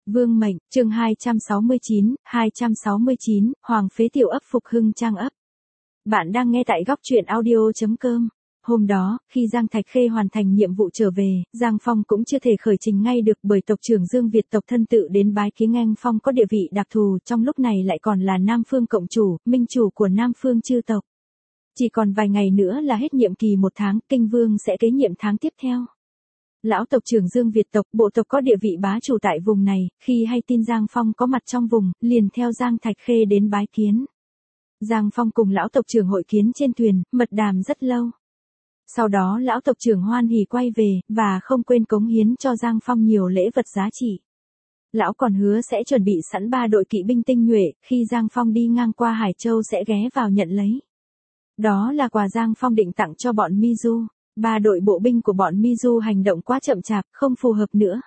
Vương mệnh, chương 269, Hoàng phế tiểu ấp phục hưng trang ấp. Bạn đang nghe tại góc truyện audio.com. Hôm đó, khi Giang Thạch Khê hoàn thành nhiệm vụ trở về, Giang Phong cũng chưa thể khởi trình ngay được bởi tộc trưởng Dương Việt tộc thân tự đến bái kiến Ngang Phong có địa vị đặc thù, trong lúc này lại còn là Nam Phương cộng chủ, minh chủ của Nam Phương chư tộc. Chỉ còn vài ngày nữa là hết nhiệm kỳ 1 tháng, Kinh Vương sẽ kế nhiệm tháng tiếp theo. Lão tộc trưởng Dương Việt tộc, bộ tộc có địa vị bá chủ tại vùng này, khi hay tin Giang Phong có mặt trong vùng, liền theo Giang Thạch Khê đến bái kiến. Giang Phong cùng lão tộc trưởng hội kiến trên thuyền, mật đàm rất lâu. Sau đó lão tộc trưởng hoan hỉ quay về, và không quên cống hiến cho Giang Phong nhiều lễ vật giá trị. Lão còn hứa sẽ chuẩn bị sẵn 3 đội kỵ binh tinh nhuệ, khi Giang Phong đi ngang qua Hải Châu sẽ ghé vào nhận lấy. Đó là quà Giang Phong định tặng cho bọn Mizu. 3 đội bộ binh của bọn Mizu hành động quá chậm chạp, không phù hợp nữa.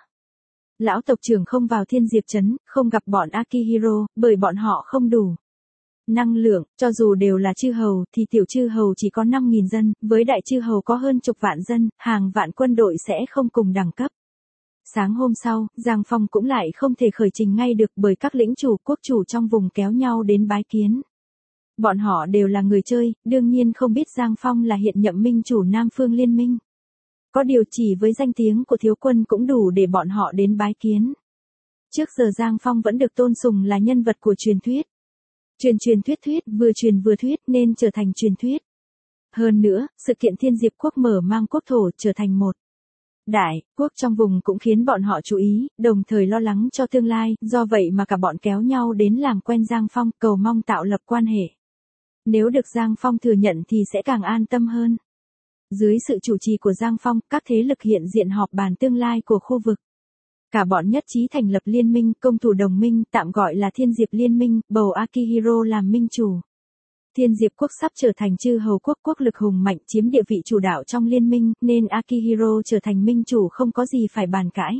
Lão tộc trưởng không vào Thiên Diệp Trấn, không gặp bọn Akihiro, bởi bọn họ không đủ năng lượng, cho dù đều là chư hầu, thì tiểu chư hầu chỉ có 5.000 dân, với đại chư hầu có hơn chục vạn dân, hàng vạn quân đội sẽ không cùng đẳng cấp. Sáng hôm sau, Giang Phong cũng lại không thể khởi trình ngay được bởi các lĩnh chủ, quốc chủ trong vùng kéo nhau đến bái kiến. Bọn họ đều là người chơi, đương nhiên không biết Giang Phong là hiện nhậm minh chủ Nam Phương Liên minh. Có điều chỉ với danh tiếng của thiếu quân cũng đủ để bọn họ đến bái kiến. Trước giờ Giang Phong vẫn được tôn sùng là nhân vật của truyền thuyết. Truyền thuyết, vừa truyền vừa thuyết nên trở thành truyền thuyết. Hơn nữa, sự kiện Thiên Diệp quốc mở mang quốc thổ trở thành một đại quốc trong vùng cũng khiến bọn họ chú ý, đồng thời lo lắng cho tương lai, do vậy mà cả bọn kéo nhau đến làm quen Giang Phong, cầu mong tạo lập quan hệ. Nếu được Giang Phong thừa nhận thì sẽ càng an tâm hơn. Dưới sự chủ trì của Giang Phong, các thế lực hiện diện họp bàn tương lai của khu vực. Cả bọn nhất trí thành lập liên minh, công thủ đồng minh, tạm gọi là Thiên Diệp Liên minh, bầu Akihiro làm minh chủ. Thiên Diệp quốc sắp trở thành chư hầu quốc, quốc lực hùng mạnh, chiếm địa vị chủ đạo trong liên minh, nên Akihiro trở thành minh chủ không có gì phải bàn cãi.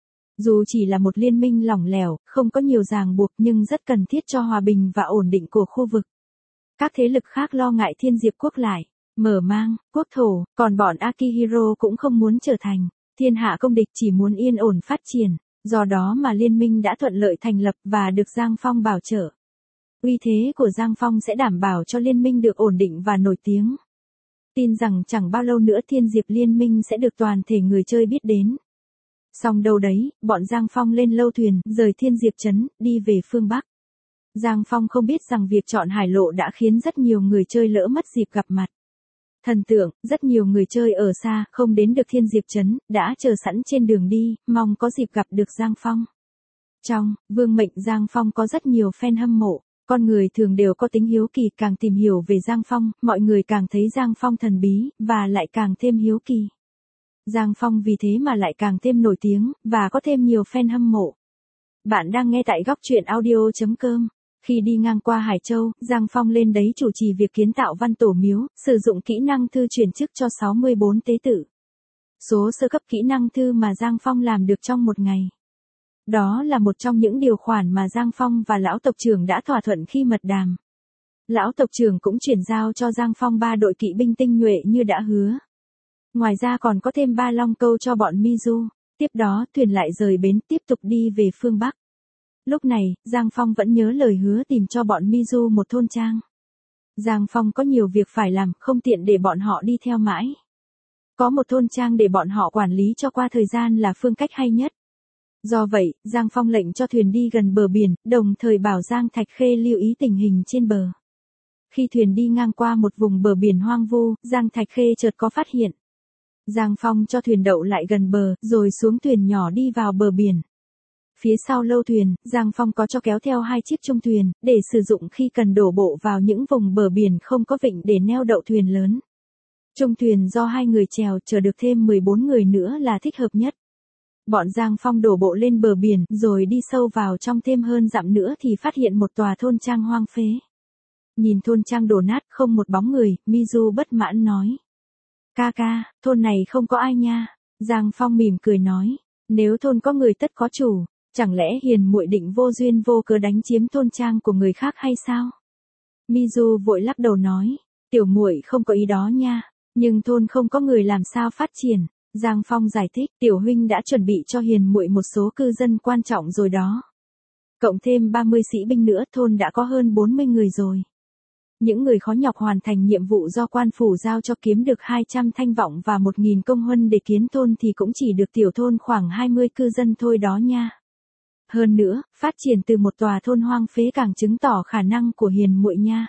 Dù chỉ là một liên minh lỏng lẻo, không có nhiều ràng buộc nhưng rất cần thiết cho hòa bình và ổn định của khu vực. Các thế lực khác lo ngại Thiên Diệp quốc lại mở mang quốc thổ, còn bọn Akihiro cũng không muốn trở thành thiên hạ công địch, chỉ muốn yên ổn phát triển, do đó mà liên minh đã thuận lợi thành lập và được Giang Phong bảo trợ. Uy thế của Giang Phong sẽ đảm bảo cho liên minh được ổn định và nổi tiếng. Tin rằng chẳng bao lâu nữa Thiên Diệp Liên minh sẽ được toàn thể người chơi biết đến. Xong đâu đấy, bọn Giang Phong lên lâu thuyền, rời Thiên Diệp Trấn, đi về phương Bắc. Giang Phong không biết rằng việc chọn hải lộ đã khiến rất nhiều người chơi lỡ mất dịp gặp mặt. Thần tượng, rất nhiều người chơi ở xa, không đến được Thiên Diệp Trấn, đã chờ sẵn trên đường đi, mong có dịp gặp được Giang Phong. Trong Vương mệnh, Giang Phong có rất nhiều fan hâm mộ. Con người thường đều có tính hiếu kỳ, càng tìm hiểu về Giang Phong, mọi người càng thấy Giang Phong thần bí, và lại càng thêm hiếu kỳ. Giang Phong vì thế mà lại càng thêm nổi tiếng, và có thêm nhiều fan hâm mộ. Bạn đang nghe tại góc truyện audio.com. Khi đi ngang qua Hải Châu, Giang Phong lên đấy chủ trì việc kiến tạo văn tổ miếu, sử dụng kỹ năng thư chuyển chức cho 64 tế tự. Số sơ cấp kỹ năng thư mà Giang Phong làm được trong một ngày. Đó là một trong những điều khoản mà Giang Phong và lão tộc trưởng đã thỏa thuận khi mật đàm. Lão tộc trưởng cũng chuyển giao cho Giang Phong 3 đội kỵ binh tinh nhuệ như đã hứa. Ngoài ra còn có thêm 3 long câu cho bọn Mizu. Tiếp đó thuyền lại rời bến, tiếp tục đi về phương Bắc. Lúc này, Giang Phong vẫn nhớ lời hứa tìm cho bọn Mizu một thôn trang. Giang Phong có nhiều việc phải làm, không tiện để bọn họ đi theo mãi. Có một thôn trang để bọn họ quản lý cho qua thời gian là phương cách hay nhất. Do vậy, Giang Phong lệnh cho thuyền đi gần bờ biển, đồng thời bảo Giang Thạch Khê lưu ý tình hình trên bờ. Khi thuyền đi ngang qua một vùng bờ biển hoang vu, Giang Thạch Khê chợt có phát hiện. Giang Phong cho thuyền đậu lại gần bờ, rồi xuống thuyền nhỏ đi vào bờ biển. Phía sau lâu thuyền, Giang Phong có cho kéo theo 2 chiếc trung thuyền, để sử dụng khi cần đổ bộ vào những vùng bờ biển không có vịnh để neo đậu thuyền lớn. Trung thuyền do 2 người chèo, chờ được thêm 14 người nữa là thích hợp nhất. Bọn Giang Phong đổ bộ lên bờ biển, rồi đi sâu vào trong thêm hơn dặm nữa thì phát hiện một tòa thôn trang hoang phế. Nhìn thôn trang đổ nát, không một bóng người, Mizu bất mãn nói. Ca, thôn này không có ai nha. Giang Phong mỉm cười nói. Nếu thôn có người tất có chủ, chẳng lẽ hiền muội định vô duyên vô cớ đánh chiếm thôn trang của người khác hay sao? Mizu vội lắc đầu nói. Tiểu muội không có ý đó nha, nhưng thôn không có người làm sao phát triển. Giang Phong giải thích, tiểu huynh đã chuẩn bị cho hiền muội một số cư dân quan trọng rồi đó. Cộng thêm 30 sĩ binh nữa, thôn đã có hơn 40 người rồi. Những người khó nhọc hoàn thành nhiệm vụ do quan phủ giao cho kiếm được 200 thanh vọng và 1.000 công huân để kiến thôn thì cũng chỉ được tiểu thôn khoảng 20 cư dân thôi đó nha. Hơn nữa, phát triển từ một tòa thôn hoang phế càng chứng tỏ khả năng của hiền muội nha.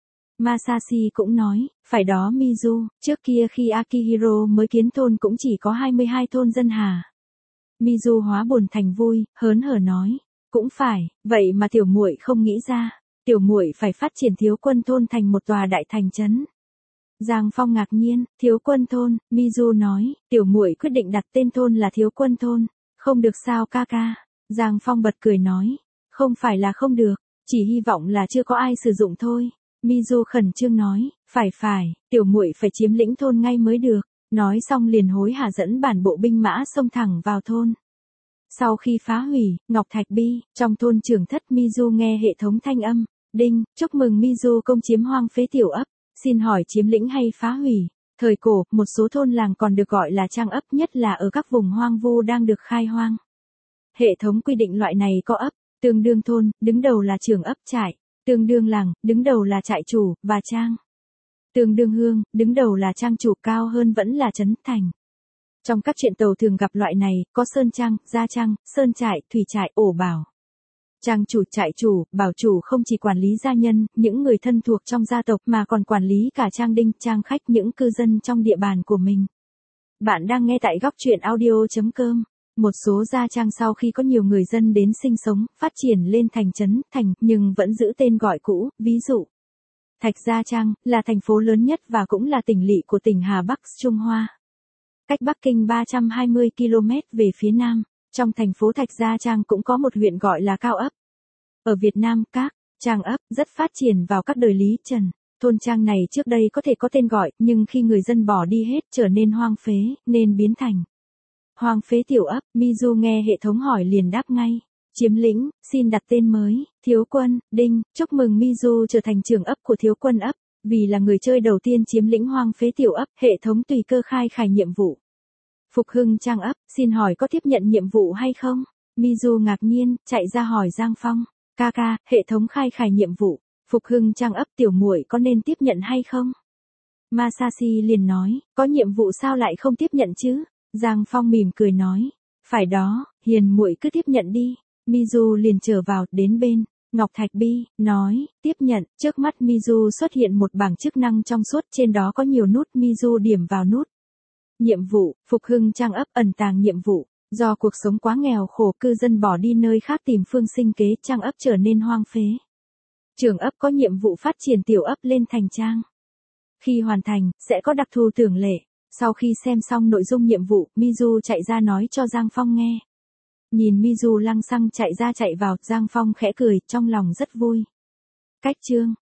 Masashi cũng nói, phải đó Mizu, trước kia khi Akihiro mới kiến thôn cũng chỉ có 22 thôn dân hà. Mizu hóa buồn thành vui, hớn hở nói, cũng phải, vậy mà tiểu muội không nghĩ ra, tiểu muội phải phát triển thiếu quân thôn thành một tòa đại thành trấn. Giang Phong ngạc nhiên, thiếu quân thôn, Mizu nói, tiểu muội quyết định đặt tên thôn là thiếu quân thôn, không được sao ca ca. Giang Phong bật cười nói, không phải là không được, chỉ hy vọng là chưa có ai sử dụng thôi. Mizu khẩn trương nói, phải, tiểu muội phải chiếm lĩnh thôn ngay mới được. Nói xong liền hối hả dẫn bản bộ binh mã xông thẳng vào thôn. Sau khi phá hủy, Ngọc Thạch Bi, trong thôn trưởng thất Mizu nghe hệ thống thanh âm, đinh, chúc mừng Mizu công chiếm hoang phế tiểu ấp, xin hỏi chiếm lĩnh hay phá hủy. Thời cổ, một số thôn làng còn được gọi là trang ấp, nhất là ở các vùng hoang vu đang được khai hoang. Hệ thống quy định loại này có ấp, tương đương thôn, đứng đầu là trưởng ấp trại, tương đương làng, đứng đầu là trại chủ, và trang. Tương đương hương, đứng đầu là trang chủ, cao hơn vẫn là trấn thành. Trong các truyện tàu thường gặp loại này, có sơn trang, gia trang, sơn trại, thủy trại, ổ bảo. Trang chủ, trại chủ, bảo chủ không chỉ quản lý gia nhân, những người thân thuộc trong gia tộc mà còn quản lý cả trang đinh, trang khách, những cư dân trong địa bàn của mình. Bạn đang nghe tại góc truyện audio.com. Một số gia trang sau khi có nhiều người dân đến sinh sống, phát triển lên thành trấn, thành, nhưng vẫn giữ tên gọi cũ, ví dụ. Thạch Gia Trang, là thành phố lớn nhất và cũng là tỉnh lỵ của tỉnh Hà Bắc, Trung Hoa. Cách Bắc Kinh 320 km về phía nam, trong thành phố Thạch Gia Trang cũng có một huyện gọi là Cao ấp. Ở Việt Nam, các trang ấp rất phát triển vào các đời Lý Trần. Thôn trang này trước đây có thể có tên gọi, nhưng khi người dân bỏ đi hết trở nên hoang phế, nên biến thành hoang phế tiểu ấp. Mizu nghe hệ thống hỏi liền đáp ngay. Chiếm lĩnh, xin đặt tên mới, thiếu quân, đinh, chúc mừng Mizu trở thành trưởng ấp của thiếu quân ấp, vì là người chơi đầu tiên chiếm lĩnh hoang phế tiểu ấp, hệ thống tùy cơ khai khải nhiệm vụ. Phục hưng trang ấp, xin hỏi có tiếp nhận nhiệm vụ hay không? Mizu ngạc nhiên, chạy ra hỏi Giang Phong, ca, hệ thống khai khải nhiệm vụ, phục hưng trang ấp tiểu muội có nên tiếp nhận hay không? Masashi liền nói, có nhiệm vụ sao lại không tiếp nhận chứ? Giang Phong mỉm cười nói, phải đó, hiền muội cứ tiếp nhận đi. Mizu liền trở vào, đến bên Ngọc Thạch Bi, nói, tiếp nhận. Trước mắt Mizu xuất hiện một bảng chức năng trong suốt, trên đó có nhiều nút. Mizu điểm vào nút nhiệm vụ, phục hưng trang ấp, ẩn tàng nhiệm vụ. Do cuộc sống quá nghèo khổ, cư dân bỏ đi nơi khác tìm phương sinh kế, trang ấp trở nên hoang phế. Trưởng ấp có nhiệm vụ phát triển tiểu ấp lên thành trang. Khi hoàn thành, sẽ có đặc thù thường lệ. Sau khi xem xong nội dung nhiệm vụ, Mizu chạy ra nói cho Giang Phong nghe. Nhìn Mizu lăng xăng chạy ra chạy vào, Giang Phong khẽ cười, trong lòng rất vui. Cách chương